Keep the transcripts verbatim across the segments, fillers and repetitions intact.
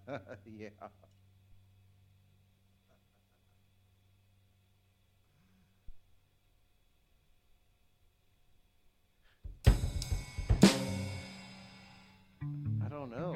Yeah. I don't know.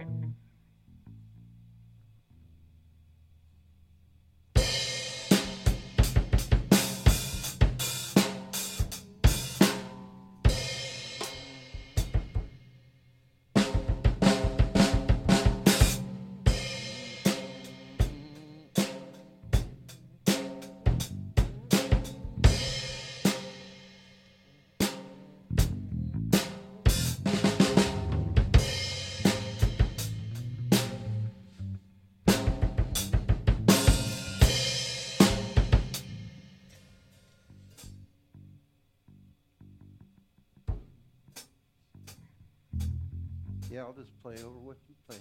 Yeah, I'll just play over what you play.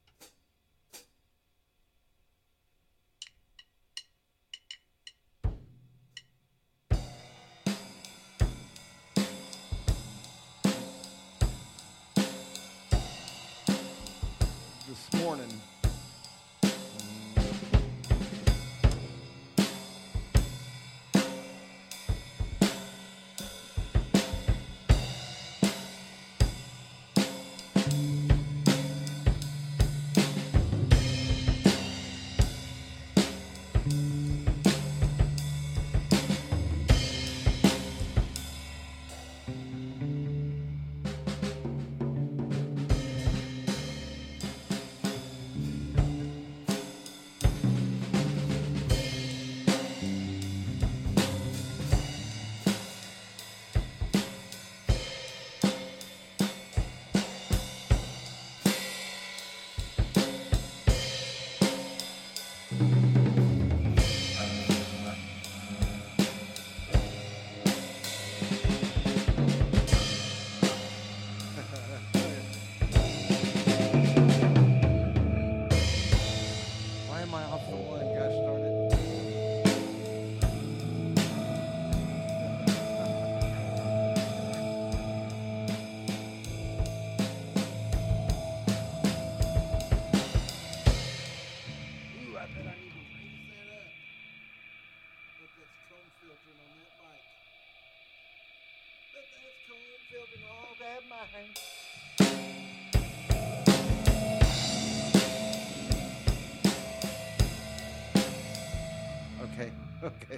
This morning, why am I off the one? Gosh darn it. Ooh, I bet I need to raise that up. But that's comb filtering on that mic. But that's comb filtering on that mic. Okay, okay.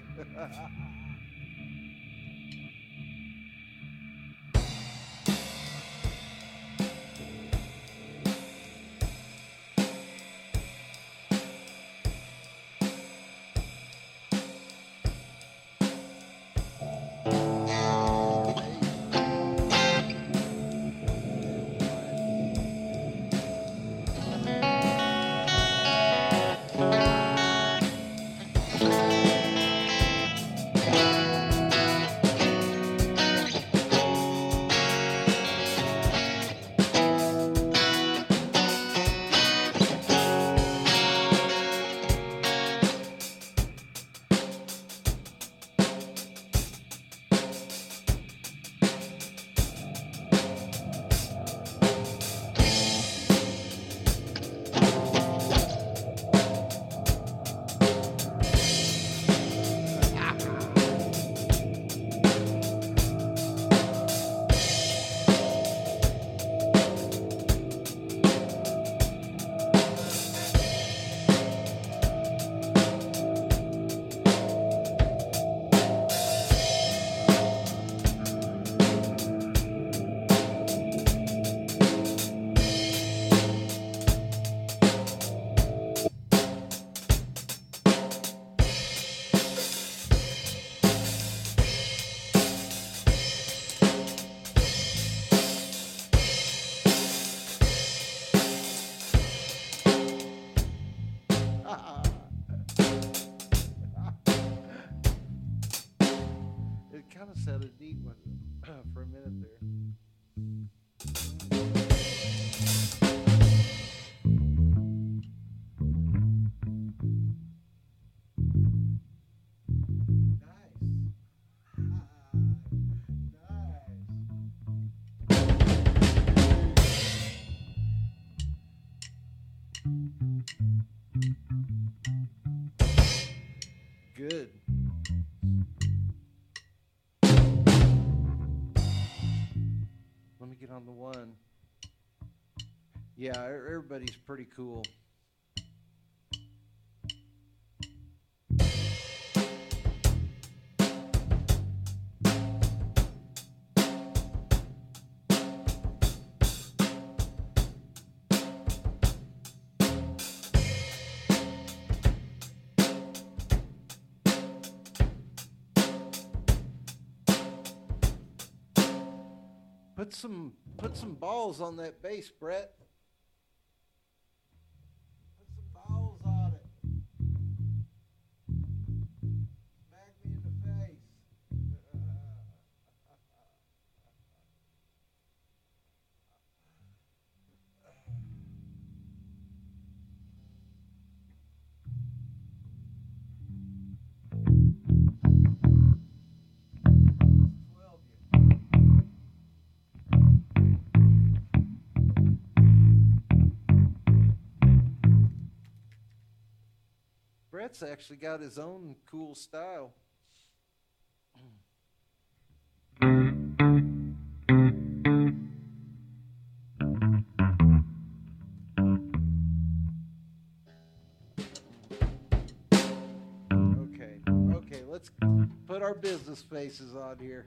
It kind of sounded neat when, for a minute there. Nice. Nice. Good. Let me get on the one. Yeah, e- everybody's pretty cool. Put some put some balls on that bass, Brett. Put some balls on it. Smack me in the face. Twelve you. Brett's actually got his own cool style. Okay, okay, let's put our business faces on here.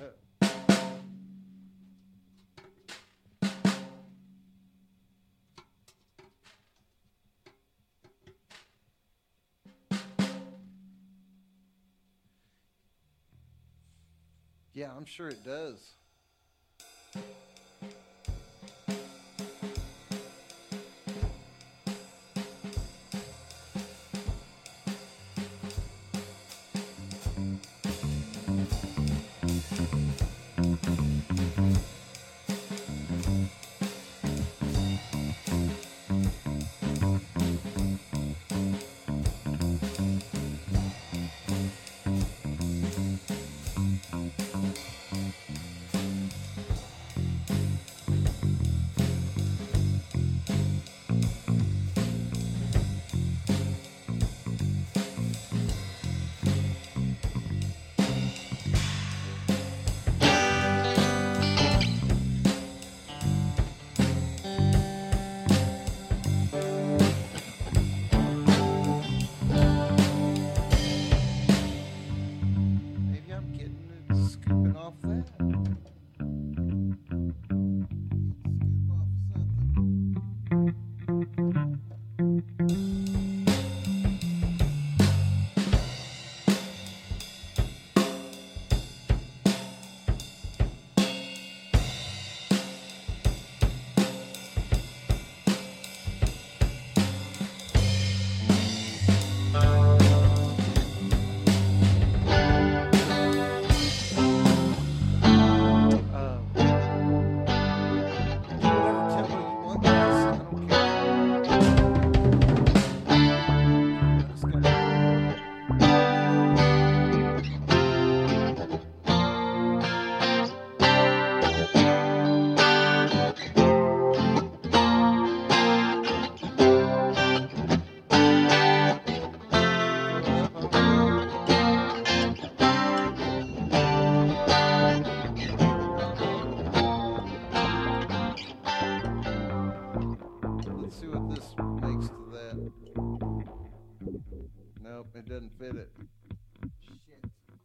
Yeah, I'm sure it does. Maybe I'm getting it, scooping off that. Scoop off something. Uh, whatever tempo you want, guys. I don't care. I just gotta. Let's see what this makes to that. Nope, it doesn't fit it. Shit.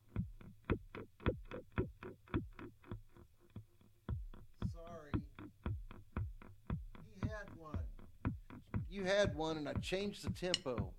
Sorry. He had one. You had one, and I changed the tempo.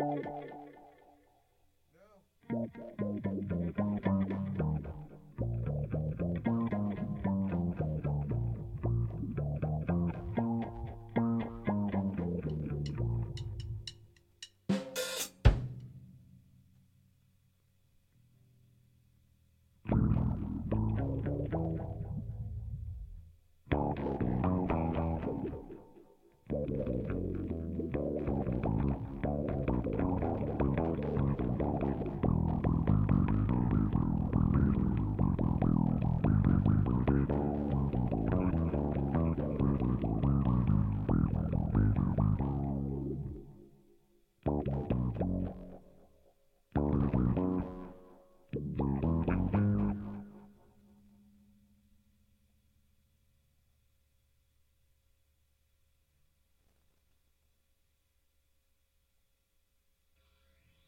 No.